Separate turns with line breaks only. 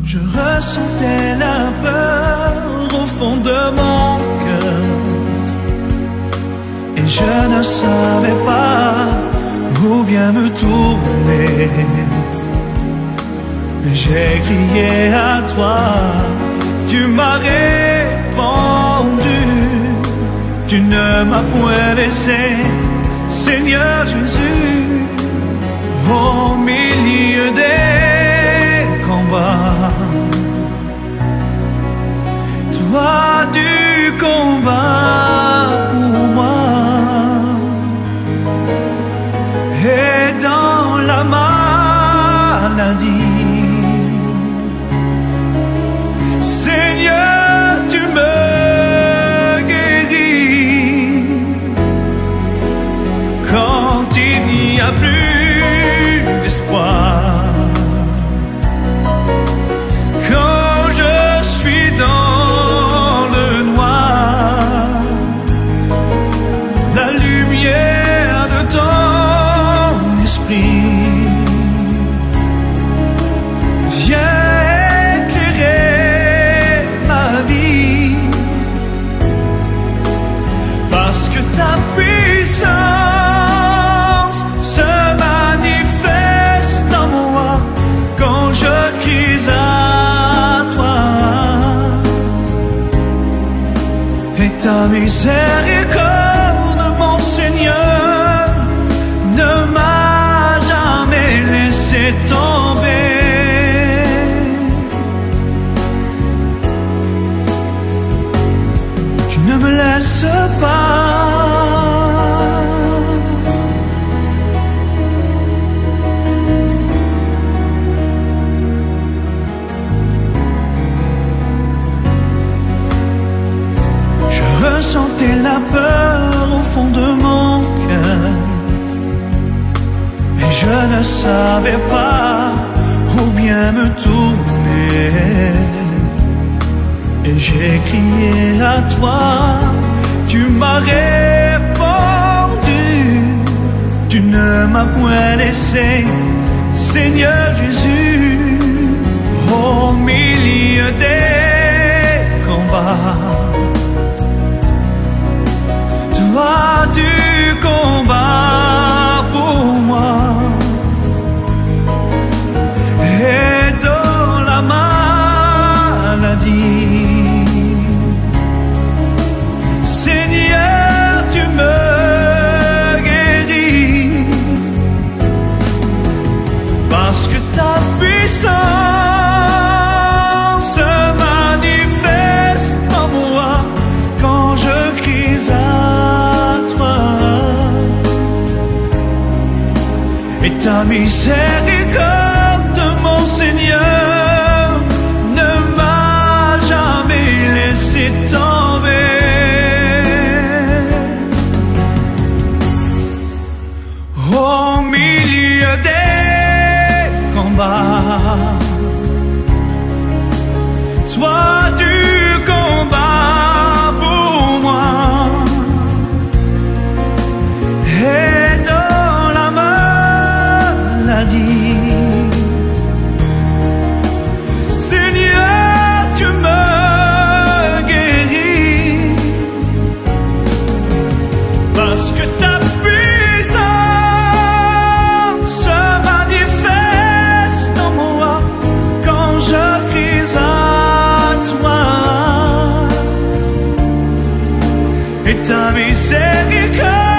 Je ressentais la peur au fond de mon cœur et je ne savais pas où bien me tourner. J'ai crié à toi, tu m'as répondu, tu ne m'as point laissé, Seigneur Jésus, au milieu des combats. Toi tu combats pour moi, et dans la maladie, Seigneur, tu me guéris. Quand il n'y a plus d'espoir, quand je suis dans le noir, la lumière de ton esprit vient éclairer ma vie, parce que ta puissance se manifeste en moi quand je crie à toi, et ta miséricorde, mon Seigneur, ne m'a jamais laissé tomber. Tu ne me laisses pas. Je ressentais la peur au fond de mon cœur et je ne savais pas où bien me tourner. Et j'ai crié à toi, tu m'as répondu, tu ne m'as point laissé, Seigneur Jésus, au milieu des combats. Toi tu combats pour moi, et dans la maladie, Seigneur, tu me guéris, parce que ta puissance se manifeste en moi quand je crie à toi, et ta miséricorde, mon Seigneur, ne m'a jamais laissé tomber. Au milieu des combats, toi tu combats pour moi, et dans la maladie, Seigneur, tu me guéris, parce que ta puissance se manifeste en moi quand je crie à toi, et ta miséricorde,